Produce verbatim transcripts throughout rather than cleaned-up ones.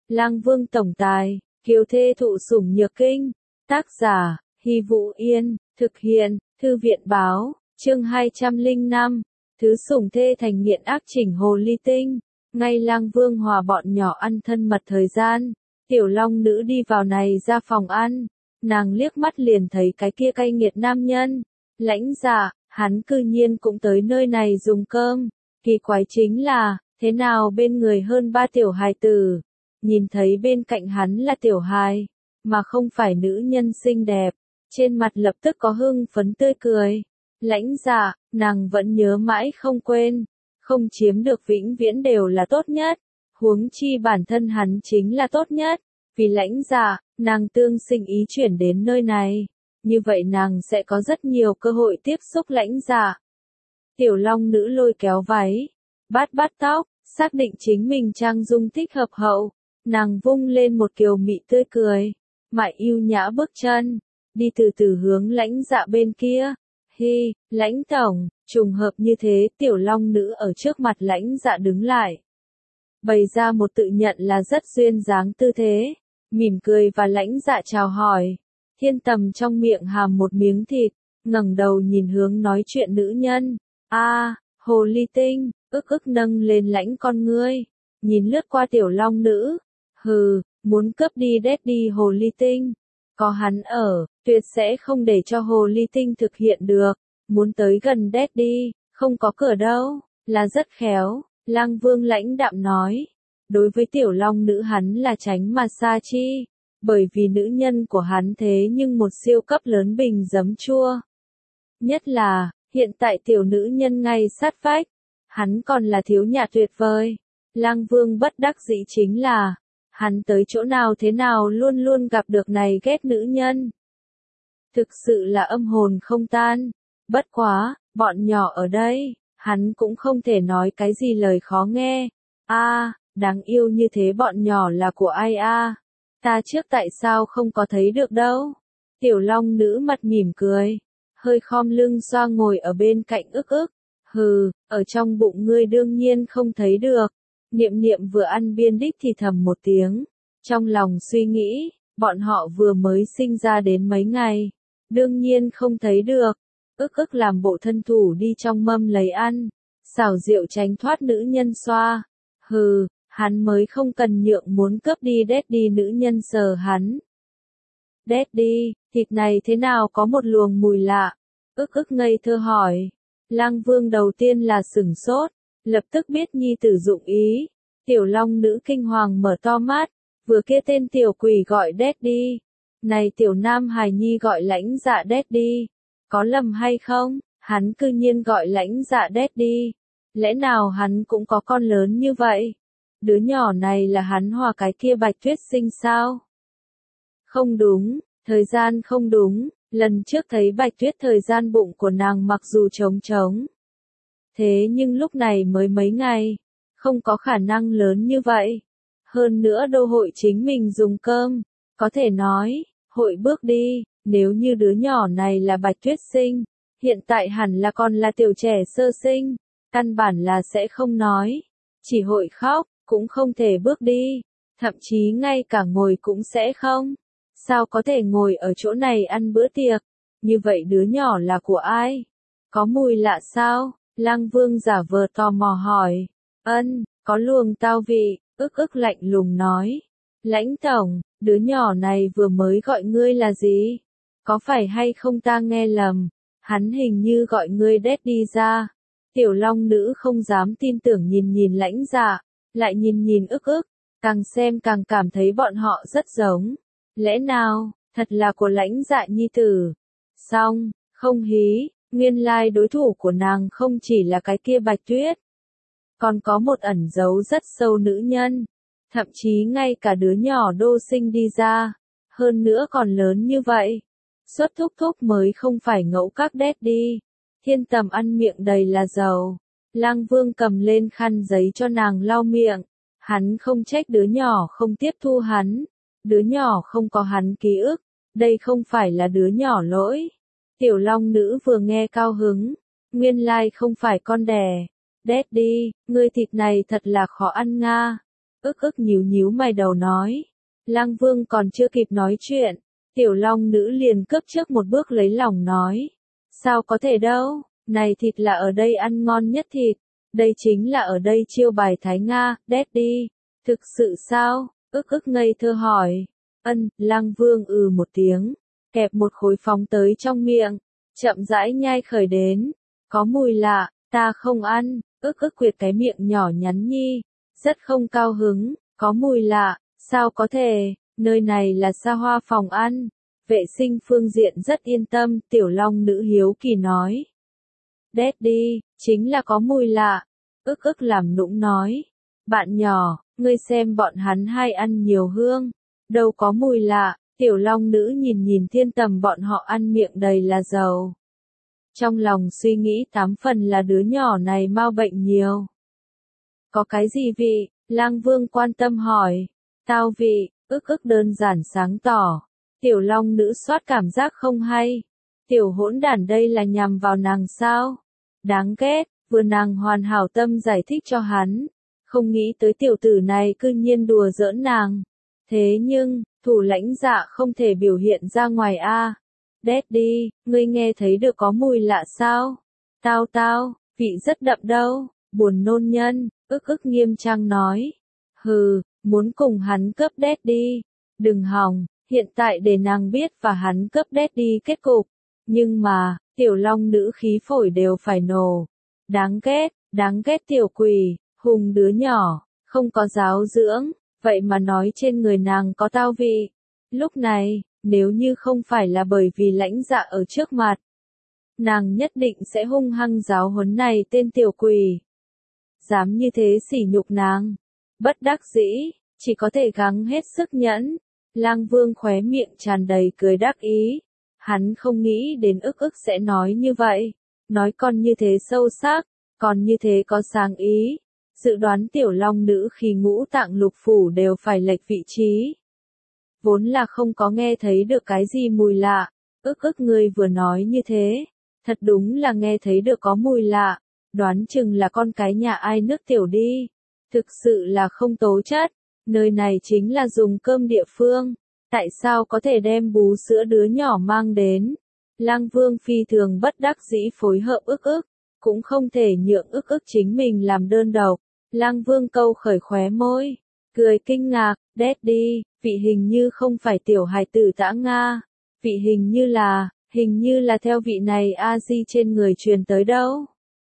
Lang Vương tổng tài, kiều thê thụ sủng nhược kinh. Tác giả, Hy Vũ Yên, thực hiện, Thư viện báo, chương hai trăm lẻ năm, thứ sủng thê thành nghiện ác chỉnh hồ ly tinh. Ngay Lang Vương hòa bọn nhỏ ăn thân mật thời gian, tiểu long nữ đi vào này ra phòng ăn, nàng liếc mắt liền thấy cái kia cay nghiệt nam nhân. Lãnh Dạ, hắn cư nhiên cũng tới nơi này dùng cơm, kỳ quái chính là, thế nào bên người hơn ba tiểu hài tử, nhìn thấy bên cạnh hắn là tiểu hài, mà không phải nữ nhân xinh đẹp, trên mặt lập tức có hưng phấn tươi cười. Lãnh Dạ, nàng vẫn nhớ mãi không quên, không chiếm được vĩnh viễn đều là tốt nhất, huống chi bản thân hắn chính là tốt nhất, vì Lãnh Dạ, nàng tương sinh ý chuyển đến nơi này, như vậy nàng sẽ có rất nhiều cơ hội tiếp xúc Lãnh Dạ. Tiểu long nữ lôi kéo váy, bát bát tóc, xác định chính mình trang dung thích hợp hậu, nàng vung lên một kiều mị tươi cười, mại yêu nhã bước chân, đi từ từ hướng Lãnh Dạ bên kia. Hi, Lãnh tổng, trùng hợp như thế, tiểu long nữ ở trước mặt Lãnh Dạ đứng lại, bày ra một tự nhận là rất duyên dáng tư thế, mỉm cười và Lãnh Dạ chào hỏi. Thiên Tầm trong miệng hàm một miếng thịt, ngẩng đầu nhìn hướng nói chuyện nữ nhân. A, à, hồ ly tinh, ức ức nâng lên lãnh con ngươi, nhìn lướt qua tiểu long nữ. Hừ, muốn cướp đi đét đi hồ ly tinh. Có hắn ở, tuyệt sẽ không để cho hồ ly tinh thực hiện được. Muốn tới gần đét đi, không có cửa đâu, là rất khéo. Lang Vương lãnh đạm nói. Đối với tiểu long nữ hắn là tránh mà xa chi. Bởi vì nữ nhân của hắn thế nhưng một siêu cấp lớn bình giấm chua. Nhất là, hiện tại tiểu nữ nhân ngay sát vách, hắn còn là thiếu nhà tuyệt vời. Lang Vương bất đắc dĩ chính là, hắn tới chỗ nào thế nào luôn luôn gặp được này ghét nữ nhân. Thực sự là âm hồn không tan. Bất quá, bọn nhỏ ở đây, hắn cũng không thể nói cái gì lời khó nghe. A, à, đáng yêu như thế bọn nhỏ là của ai a? À? Ta trước tại sao không có thấy được đâu? Tiểu long nữ mặt mỉm cười, hơi khom lưng xoa ngồi ở bên cạnh ức ức. Hừ, ở trong bụng ngươi đương nhiên không thấy được. Niệm Niệm vừa ăn biên đích thì thầm một tiếng, trong lòng suy nghĩ, bọn họ vừa mới sinh ra đến mấy ngày, đương nhiên không thấy được. Ức ức làm bộ thân thủ đi trong mâm lấy ăn, xảo diệu tránh thoát nữ nhân xoa. Hừ, hắn mới không cần nhượng muốn cướp đi đét đi nữ nhân sờ hắn. Đét đi, thịt này thế nào có một luồng mùi lạ? Ức ức ngây thơ hỏi. Lang Vương đầu tiên là sửng sốt, lập tức biết nhi tử dụng ý. Tiểu long nữ kinh hoàng mở to mắt, vừa kia tên tiểu quỷ gọi đét đi. Này tiểu nam hài nhi gọi Lãnh Dạ đét đi. Có lầm hay không? Hắn cư nhiên gọi Lãnh Dạ đét đi. Lẽ nào hắn cũng có con lớn như vậy? Đứa nhỏ này là hắn hòa cái kia Bạch Tuyết sinh sao? Không đúng, thời gian không đúng, lần trước thấy Bạch Tuyết thời gian bụng của nàng mặc dù trống trống. Thế nhưng lúc này mới mấy ngày, không có khả năng lớn như vậy. Hơn nữa đô hội chính mình dùng cơm, có thể nói, hội bước đi, nếu như đứa nhỏ này là Bạch Tuyết sinh, hiện tại hẳn là còn là tiểu trẻ sơ sinh, căn bản là sẽ không nói, chỉ hội khóc, cũng không thể bước đi, thậm chí ngay cả ngồi cũng sẽ không. Sao có thể ngồi ở chỗ này ăn bữa tiệc? Như vậy đứa nhỏ là của ai? Có mùi lạ sao? Lang Vương giả vờ tò mò hỏi. Ân, có luồng tao vị, ức ức lạnh lùng nói. Lãnh tổng, đứa nhỏ này vừa mới gọi ngươi là gì? Có phải hay không ta nghe lầm? Hắn hình như gọi ngươi đét đi ra. Tiểu long nữ không dám tin tưởng nhìn nhìn Lãnh Dạ, lại nhìn nhìn ức ức, càng xem càng cảm thấy bọn họ rất giống. Lẽ nào, thật là của Lãnh Dạ nhi tử? Xong, không hí, nguyên lai đối thủ của nàng không chỉ là cái kia Bạch Tuyết, còn có một ẩn giấu rất sâu nữ nhân, thậm chí ngay cả đứa nhỏ đô sinh đi ra, hơn nữa còn lớn như vậy. Xuất thúc thúc mới không phải ngẫu các đét đi. Thiên Tầm ăn miệng đầy là dầu. Lang Vương cầm lên khăn giấy cho nàng lau miệng. Hắn không trách đứa nhỏ không tiếp thu hắn. Đứa nhỏ không có hắn ký ức. Đây không phải là đứa nhỏ lỗi. Tiểu long nữ vừa nghe cao hứng. Nguyên lai không phải con đẻ. Đét đi, ngươi thịt này thật là khó ăn nga. Ức ức nhíu nhíu mày đầu nói. Lang Vương còn chưa kịp nói chuyện, tiểu long nữ liền cướp trước một bước lấy lòng nói. Sao có thể đâu, này thịt là ở đây ăn ngon nhất thịt, đây chính là ở đây chiêu bài Thái Nga, Daddy. Thực sự sao? Ức ức ngây thơ hỏi. Ân, Lang Vương ừ một tiếng, kẹp một khối phóng tới trong miệng, chậm rãi nhai khởi đến. Có mùi lạ, ta không ăn. Ức ức quyệt cái miệng nhỏ nhắn nhi, rất không cao hứng. Có mùi lạ, sao có thể, nơi này là xa hoa phòng ăn, vệ sinh phương diện rất yên tâm. Tiểu long nữ hiếu kỳ nói. Daddy, chính là có mùi lạ. Ức ức làm nũng nói. Bạn nhỏ, ngươi xem bọn hắn hay ăn nhiều hương, đâu có mùi lạ. Tiểu long nữ nhìn nhìn thiên tầm bọn họ ăn miệng đầy là dầu. Trong lòng suy nghĩ tám phần là đứa nhỏ này mau bệnh nhiều. Có cái gì vị? Lang Vương quan tâm hỏi. Tao vị, ức ức đơn giản sáng tỏ. Tiểu long nữ soát cảm giác không hay. Tiểu hỗn đản đây là nhằm vào nàng sao? Đáng ghét, vừa nàng hoàn hảo tâm giải thích cho hắn. Không nghĩ tới tiểu tử này cư nhiên đùa giỡn nàng. Thế nhưng, thủ lãnh dạ không thể biểu hiện ra ngoài a. Daddy, ngươi nghe thấy được có mùi lạ sao? Tao tao, vị rất đậm đâu, buồn nôn nhân. Ức ức nghiêm trang nói. Hừ, muốn cùng hắn cướp Daddy. Đừng hòng, hiện tại để nàng biết và hắn cướp Daddy kết cục. Nhưng mà, tiểu long nữ khí phổi đều phải nổ. Đáng ghét, đáng ghét tiểu quỷ, hùng đứa nhỏ, không có giáo dưỡng, vậy mà nói trên người nàng có tao vị. Lúc này, nếu như không phải là bởi vì lãnh dạ ở trước mặt, nàng nhất định sẽ hung hăng giáo huấn này tên tiểu quỷ. Dám như thế sỉ nhục nàng. Bất đắc dĩ, chỉ có thể gắng hết sức nhẫn. Lang Vương khóe miệng tràn đầy cười đắc ý. Hắn không nghĩ đến ức ức sẽ nói như vậy. Nói còn như thế sâu sắc, còn như thế có sáng ý. Dự đoán tiểu long nữ khi ngũ tạng lục phủ đều phải lệch vị trí. Vốn là không có nghe thấy được cái gì mùi lạ. Ức ức người vừa nói như thế. Thật đúng là nghe thấy được có mùi lạ. Đoán chừng là con cái nhà ai nước tiểu đi. Thực sự là không tố chất. Nơi này chính là dùng cơm địa phương. Tại sao có thể đem bú sữa đứa nhỏ mang đến? Lang Vương phi thường bất đắc dĩ phối hợp ức ức. Cũng không thể nhượng ức ức chính mình làm đơn độc. Lang Vương câu khởi khóe môi. Cười kinh ngạc. Daddy, vị hình như không phải tiểu hài tử Tã Nga. Vị hình như là, hình như là theo vị này A-di trên người truyền tới đâu?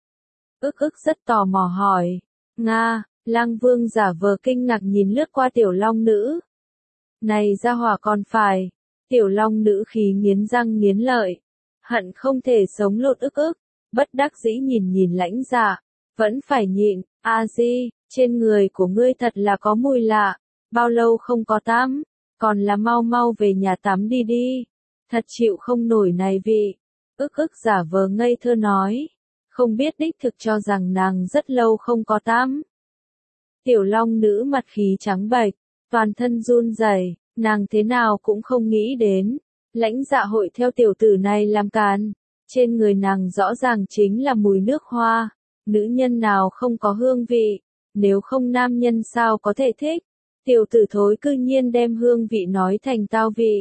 Ức ức rất tò mò hỏi. Nga, Lang Vương giả vờ kinh ngạc nhìn lướt qua tiểu long nữ. Này ra hỏa còn phải. Tiểu long nữ khí nghiến răng nghiến lợi. Hận không thể sống lột ức ức. Bất đắc dĩ nhìn nhìn lãnh dạ. Vẫn phải nhịn. A-di, trên người của ngươi thật là có mùi lạ. Bao lâu không có tắm. Còn là mau mau về nhà tắm đi đi. Thật chịu không nổi này vị. Ức ức giả vờ ngây thơ nói. Không biết đích thực cho rằng nàng rất lâu không có tắm. Tiểu long nữ mặt khí trắng bệch, toàn thân run rẩy, nàng thế nào cũng không nghĩ đến. Lãnh dạ hội theo tiểu tử này làm càn. Trên người nàng rõ ràng chính là mùi nước hoa. Nữ nhân nào không có hương vị. Nếu không nam nhân sao có thể thích. Tiểu tử thối cư nhiên đem hương vị nói thành tao vị.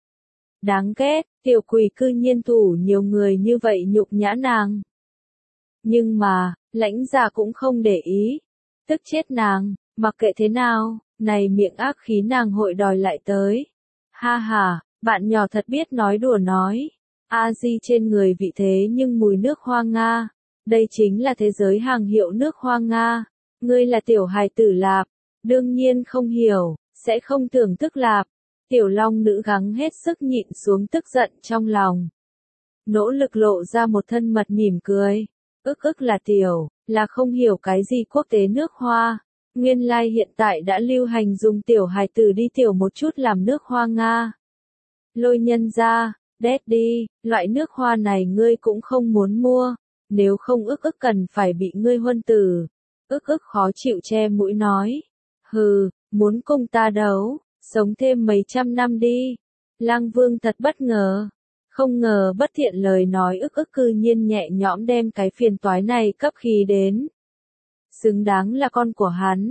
Đáng ghét, tiểu quỷ cư nhiên thủ nhiều người như vậy nhục nhã nàng. Nhưng mà, lãnh dạ cũng không để ý. Tức chết nàng, mặc kệ thế nào, này miệng ác khí nàng hội đòi lại tới. Ha ha, bạn nhỏ thật biết nói đùa nói. A-di trên người vị thế nhưng mùi nước hoa Nga. Đây chính là thế giới hàng hiệu nước hoa Nga. Ngươi là tiểu hài tử lạp. Đương nhiên không hiểu, sẽ không thưởng thức lạp. Tiểu long nữ gắng hết sức nhịn xuống tức giận trong lòng. Nỗ lực lộ ra một thân mật mỉm cười. Ức ức là tiểu, là không hiểu cái gì quốc tế nước hoa. Nguyên lai like hiện tại đã lưu hành dùng tiểu hài tử đi tiểu một chút làm nước hoa Nga. Lôi nhân ra, Daddy, loại nước hoa này ngươi cũng không muốn mua. Nếu không ức ức cần phải bị ngươi huân tử. Ức ức khó chịu che mũi nói. Hừ, muốn cùng ta đấu, sống thêm mấy trăm năm đi. Lang Vương thật bất ngờ. Không ngờ bất thiện lời nói ức ức cư nhiên nhẹ nhõm đem cái phiền toái này cấp khí đến. Xứng đáng là con của hắn.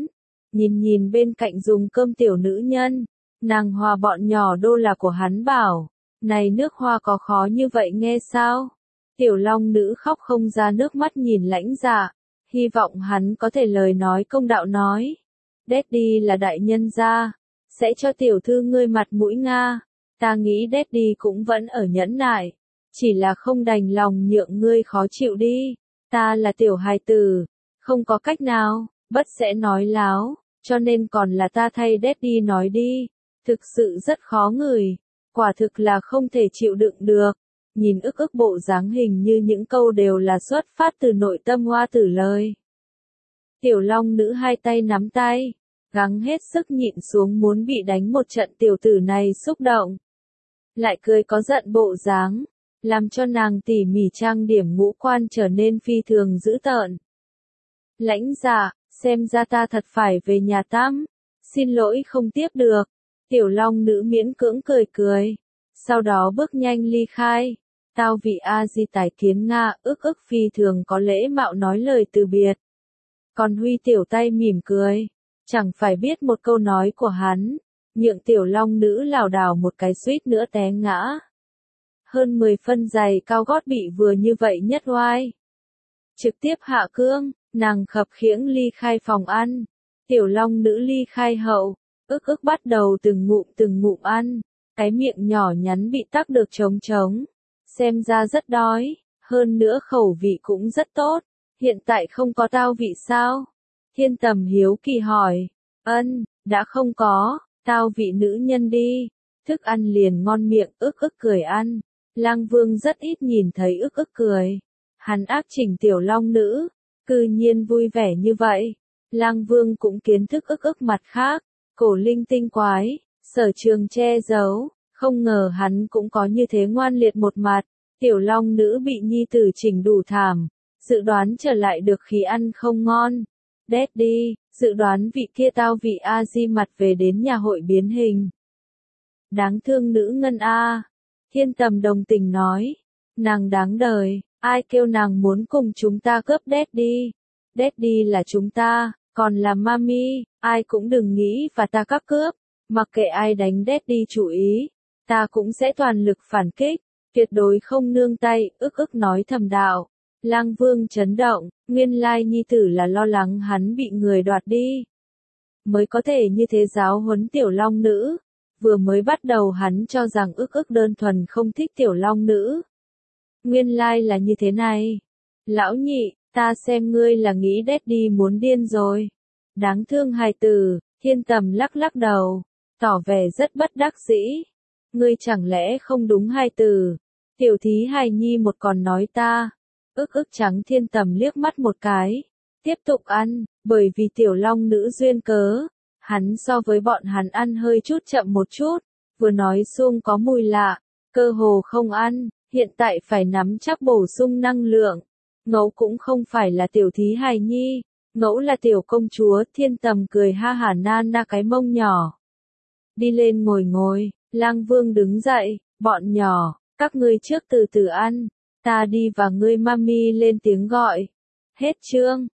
nhìn nhìn bên cạnh dùng cơm tiểu nữ nhân, nàng Hòa bọn nhỏ đô là của hắn bảo, này nước hoa có khó như vậy nghe sao? Tiểu long nữ khóc không ra nước mắt nhìn Lãnh Dạ, hy vọng hắn có thể lời nói công đạo nói. Daddy là đại nhân gia, sẽ cho tiểu thư ngươi mặt mũi Nga, ta nghĩ Daddy cũng vẫn ở nhẫn nại, chỉ là không đành lòng nhượng ngươi khó chịu đi, ta là tiểu hài tử, không có cách nào, bất sẽ nói láo, cho nên còn là ta thay Daddy nói đi, thực sự rất khó ngửi, quả thực là không thể chịu đựng được. Nhìn ức ức bộ dáng hình như những câu đều là xuất phát từ nội tâm hoa tử lời. Tiểu long nữ hai tay nắm tay, gắng hết sức nhịn xuống muốn bị đánh một trận tiểu tử này xúc động. Lại cười có giận bộ dáng, làm cho nàng tỉ mỉ trang điểm ngũ quan trở nên phi thường dữ tợn. Lãnh Dạ, xem ra ta thật phải về nhà tắm, xin lỗi không tiếp được. Tiểu long nữ miễn cưỡng cười cười, sau đó bước nhanh ly khai. Tao vị A-di tài kiến Nga, ức ức phi thường có lễ mạo nói lời từ biệt. Còn Huy tiểu tay mỉm cười, chẳng phải biết một câu nói của hắn, nhượng tiểu long nữ lảo đảo một cái suýt nữa té ngã. Hơn mười phân giày cao gót bị vừa như vậy nhất oai. Trực tiếp hạ cương, nàng khập khiễng ly khai phòng ăn, tiểu long nữ ly khai hậu, ức ức bắt đầu từng ngụm từng ngụm ăn, cái miệng nhỏ nhắn bị tắc được trống trống. Xem ra rất đói, hơn nữa khẩu vị cũng rất tốt, hiện tại không có tao vị sao? Thiên Tầm hiếu kỳ hỏi, ân, đã không có, tao vị nữ nhân đi, thức ăn liền ngon miệng ức ức cười ăn, Lang Vương rất ít nhìn thấy ức ức cười, hắn ác chỉnh tiểu long nữ, cư nhiên vui vẻ như vậy, Lang Vương cũng kiến thức ức ức mặt khác, cổ linh tinh quái, sở trường che giấu. Không ngờ hắn cũng có như thế ngoan liệt một mặt, tiểu long nữ bị nhi tử chỉnh đủ thảm, dự đoán trở lại được khí ăn không ngon. Daddy, dự đoán vị kia tao vị A-di mặt về đến nhà hội biến hình. Đáng thương nữ ngân A. Thiên Tầm đồng tình nói, nàng đáng đời, ai kêu nàng muốn cùng chúng ta cướp Daddy. Daddy là chúng ta, còn là mami, ai cũng đừng nghĩ và ta cắp cướp, mặc kệ ai đánh Daddy chủ ý. Ta cũng sẽ toàn lực phản kích, tuyệt đối không nương tay, ức ức nói thầm đạo. Lang Vương chấn động, nguyên lai nhi tử là lo lắng hắn bị người đoạt đi. Mới có thể như thế giáo huấn tiểu long nữ, vừa mới bắt đầu hắn cho rằng ức ức đơn thuần không thích tiểu long nữ. Nguyên lai là như thế này. Lão nhị, ta xem ngươi là nghĩ Daddy muốn điên rồi. Đáng thương hài tử, Thiên Tầm lắc lắc đầu, tỏ vẻ rất bất đắc dĩ. Ngươi chẳng lẽ không đúng hai từ, tiểu thí hài nhi một còn nói ta, ức ức trắng Thiên Tầm liếc mắt một cái, tiếp tục ăn, bởi vì tiểu long nữ duyên cớ, hắn so với bọn hắn ăn hơi chút chậm một chút, vừa nói xuông có mùi lạ, cơ hồ không ăn, hiện tại phải nắm chắc bổ sung năng lượng, ngẫu cũng không phải là tiểu thí hài nhi, ngẫu là tiểu công chúa, Thiên Tầm cười ha hả na na cái mông nhỏ, đi lên ngồi ngồi. Lang Vương đứng dậy, bọn nhỏ, các ngươi trước từ từ ăn, ta đi và ngươi mami lên tiếng gọi. Hết chương.